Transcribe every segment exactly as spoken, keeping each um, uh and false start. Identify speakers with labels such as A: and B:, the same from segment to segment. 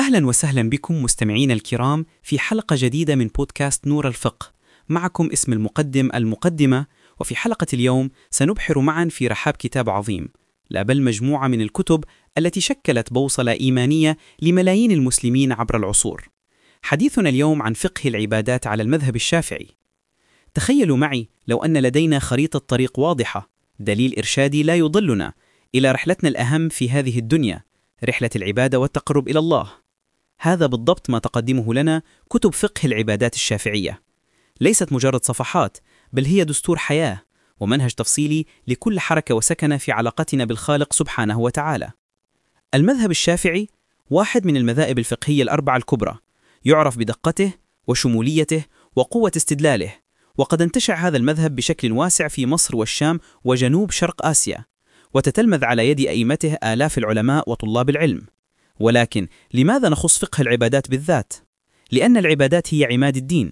A: أهلا وسهلا بكم مستمعين الكرام في حلقة جديدة من بودكاست نور الفقه. معكم اسم المقدم المقدمة، وفي حلقة اليوم سنبحر معا في رحاب كتاب عظيم، لا بل مجموعة من الكتب التي شكلت بوصلة إيمانية لملايين المسلمين عبر العصور. حديثنا اليوم عن فقه العبادات على المذهب الشافعي. تخيلوا معي لو أن لدينا خريطة طريق واضحة، دليل إرشادي لا يضلنا إلى رحلتنا الأهم في هذه الدنيا، رحلة العبادة والتقرب إلى الله. هذا بالضبط ما تقدمه لنا كتب فقه العبادات الشافعية. ليست مجرد صفحات، بل هي دستور حياة ومنهج تفصيلي لكل حركة وسكنة في علاقتنا بالخالق سبحانه وتعالى. المذهب الشافعي واحد من المذاهب الفقهية الأربعة الكبرى، يعرف بدقته وشموليته وقوة استدلاله، وقد انتشر هذا المذهب بشكل واسع في مصر والشام وجنوب شرق آسيا، وتتلمذ على يد أئمته آلاف العلماء وطلاب العلم. ولكن لماذا نخص فقه العبادات بالذات؟ لأن العبادات هي عماد الدين،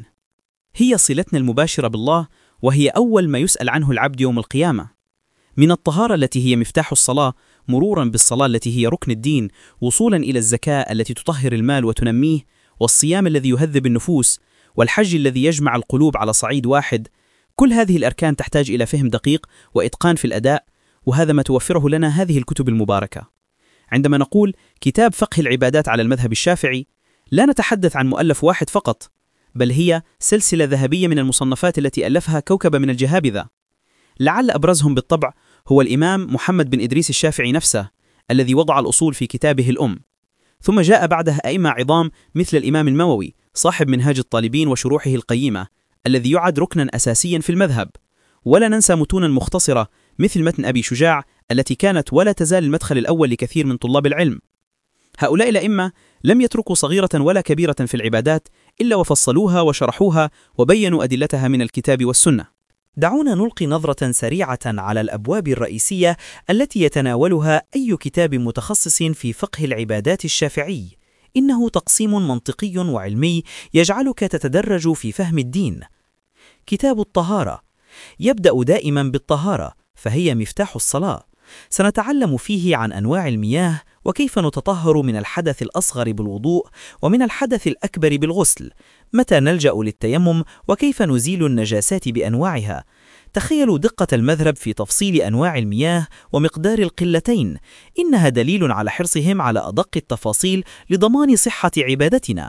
A: هي صلتنا المباشرة بالله، وهي أول ما يسأل عنه العبد يوم القيامة. من الطهارة التي هي مفتاح الصلاة، مرورا بالصلاة التي هي ركن الدين، وصولا إلى الزكاة التي تطهر المال وتنميه، والصيام الذي يهذب النفوس، والحج الذي يجمع القلوب على صعيد واحد. كل هذه الأركان تحتاج إلى فهم دقيق وإتقان في الأداء، وهذا ما توفره لنا هذه الكتب المباركة. عندما نقول كتاب فقه العبادات على المذهب الشافعي، لا نتحدث عن مؤلف واحد فقط، بل هي سلسلة ذهبية من المصنفات التي ألفها كوكب من الجهابذة. لعل أبرزهم بالطبع هو الإمام محمد بن إدريس الشافعي نفسه، الذي وضع الأصول في كتابه الأم. ثم جاء بعده أئمة عظام مثل الإمام النووي صاحب منهاج الطالبين وشروحه القيمة، الذي يعد ركنا أساسيا في المذهب. ولا ننسى متونا مختصرة مثل متن أبي شجاع، التي كانت ولا تزال المدخل الأول لكثير من طلاب العلم. هؤلاء الأئمة لم يتركوا صغيرة ولا كبيرة في العبادات إلا وفصلوها وشرحوها وبينوا أدلتها من الكتاب والسنة.
B: دعونا نلقي نظرة سريعة على الأبواب الرئيسية التي يتناولها أي كتاب متخصص في فقه العبادات الشافعي. إنه تقسيم منطقي وعلمي يجعلك تتدرج في فهم الدين. كتاب الطهارة يبدأ دائما بالطهارة، فهي مفتاح الصلاة. سنتعلم فيه عن أنواع المياه، وكيف نتطهر من الحدث الأصغر بالوضوء، ومن الحدث الأكبر بالغسل، متى نلجأ للتيمم، وكيف نزيل النجاسات بأنواعها. تخيلوا دقة المذهب في تفصيل أنواع المياه ومقدار القلتين، إنها دليل على حرصهم على أدق التفاصيل لضمان صحة عبادتنا.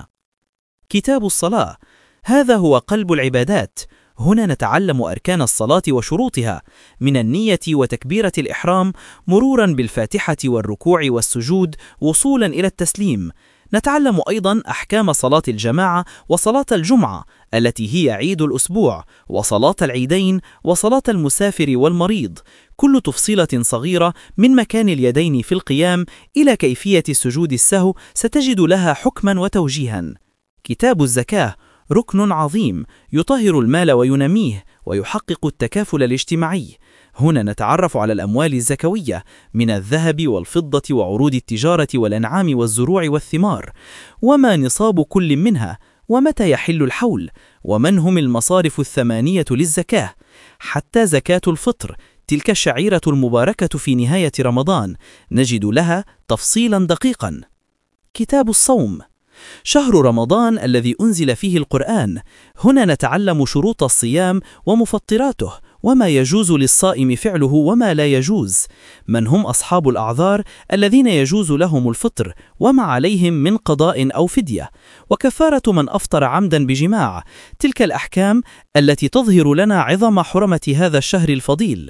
B: كتاب الصلاة هذا هو قلب العبادات. هنا نتعلم أركان الصلاة وشروطها، من النية وتكبيرة الإحرام، مرورا بالفاتحة والركوع والسجود، وصولا إلى التسليم. نتعلم أيضا أحكام صلاة الجماعة وصلاة الجمعة التي هي عيد الأسبوع، وصلاة العيدين، وصلاة المسافر والمريض، كل تفصيلة صغيرة من مكان اليدين في القيام إلى كيفية سجود السهو ستجد لها حكما وتوجيها. كتاب الزكاة ركن عظيم يطهر المال وينميه ويحقق التكافل الاجتماعي. هنا نتعرف على الأموال الزكوية من الذهب والفضة وعروض التجارة والأنعام والزروع والثمار، وما نصاب كل منها، ومتى يحل الحول، ومن هم المصارف الثمانية للزكاة، حتى زكاة الفطر، تلك الشعيرة المباركة في نهاية رمضان، نجد لها تفصيلا دقيقا. كتاب الصوم شهر رمضان الذي أنزل فيه القرآن. هنا نتعلم شروط الصيام ومفطراته، وما يجوز للصائم فعله وما لا يجوز، من هم أصحاب الأعذار الذين يجوز لهم الفطر، وما عليهم من قضاء أو فدية، وكفارة من أفطر عمدا بجماع، تلك الأحكام التي تظهر لنا عظم حرمة هذا الشهر الفضيل.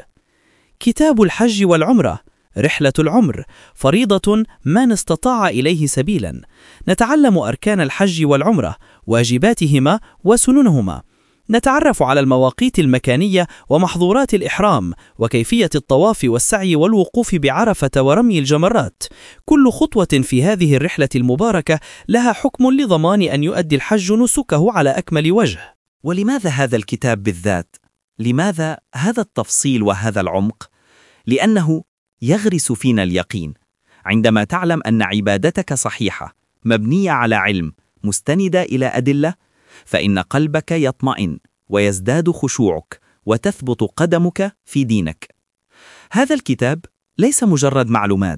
B: كتاب الحج والعمرة رحلة العمر، فريضة من استطاع إليه سبيلا. نتعلم أركان الحج والعمرة، واجباتهما وسننهما. نتعرف على المواقيت المكانية ومحظورات الإحرام، وكيفية الطواف والسعي والوقوف بعرفة ورمي الجمرات. كل خطوة في هذه الرحلة المباركة لها حكم لضمان أن يؤدي الحج نسكه على أكمل وجه.
C: ولماذا هذا الكتاب بالذات؟ لماذا هذا التفصيل وهذا العمق؟ لأنه يغرس فينا اليقين. عندما تعلم أن عبادتك صحيحة، مبنية على علم، مستندة إلى أدلة، فإن قلبك يطمئن ويزداد خشوعك وتثبت قدمك في دينك. هذا الكتاب ليس مجرد معلومات،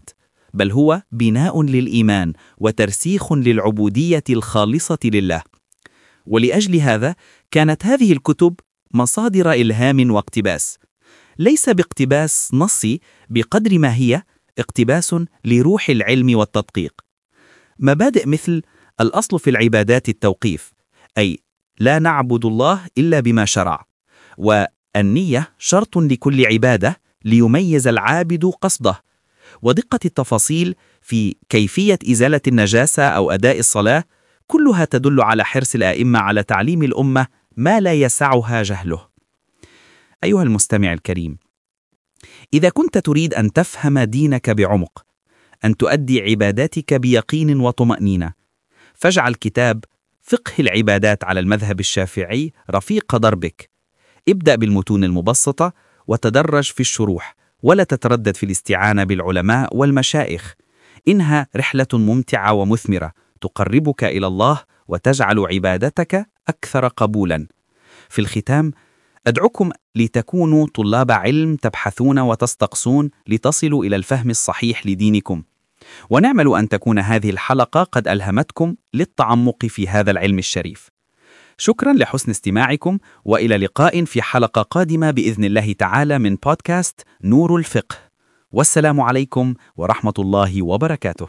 C: بل هو بناء للإيمان وترسيخ للعبودية الخالصة لله. ولأجل هذا كانت هذه الكتب مصادر إلهام واقتباس، ليس باقتباس نصي بقدر ما هي اقتباس لروح العلم والتدقيق. مبادئ مثل الأصل في العبادات التوقيف، أي لا نعبد الله إلا بما شرع، والنية شرط لكل عبادة ليميز العابد قصده، ودقة التفاصيل في كيفية إزالة النجاسة أو أداء الصلاة، كلها تدل على حرص الآئمة على تعليم الأمة ما لا يسعها جهله. أيها المستمع الكريم، إذا كنت تريد أن تفهم دينك بعمق، أن تؤدي عباداتك بيقين وطمأنينة، فاجعل كتاب فقه العبادات على المذهب الشافعي رفيق دربك. ابدأ بالمتون المبسطة وتدرج في الشروح، ولا تتردد في الاستعانة بالعلماء والمشايخ. إنها رحلة ممتعة ومثمرة تقربك إلى الله وتجعل عبادتك أكثر قبولاً. في الختام، أدعوكم لتكونوا طلاب علم تبحثون وتستقصون لتصلوا إلى الفهم الصحيح لدينكم، ونأمل أن تكون هذه الحلقة قد ألهمتكم للتعمق في هذا العلم الشريف. شكرا لحسن استماعكم، وإلى لقاء في حلقة قادمة بإذن الله تعالى من بودكاست نور الفقه. والسلام عليكم ورحمة الله وبركاته.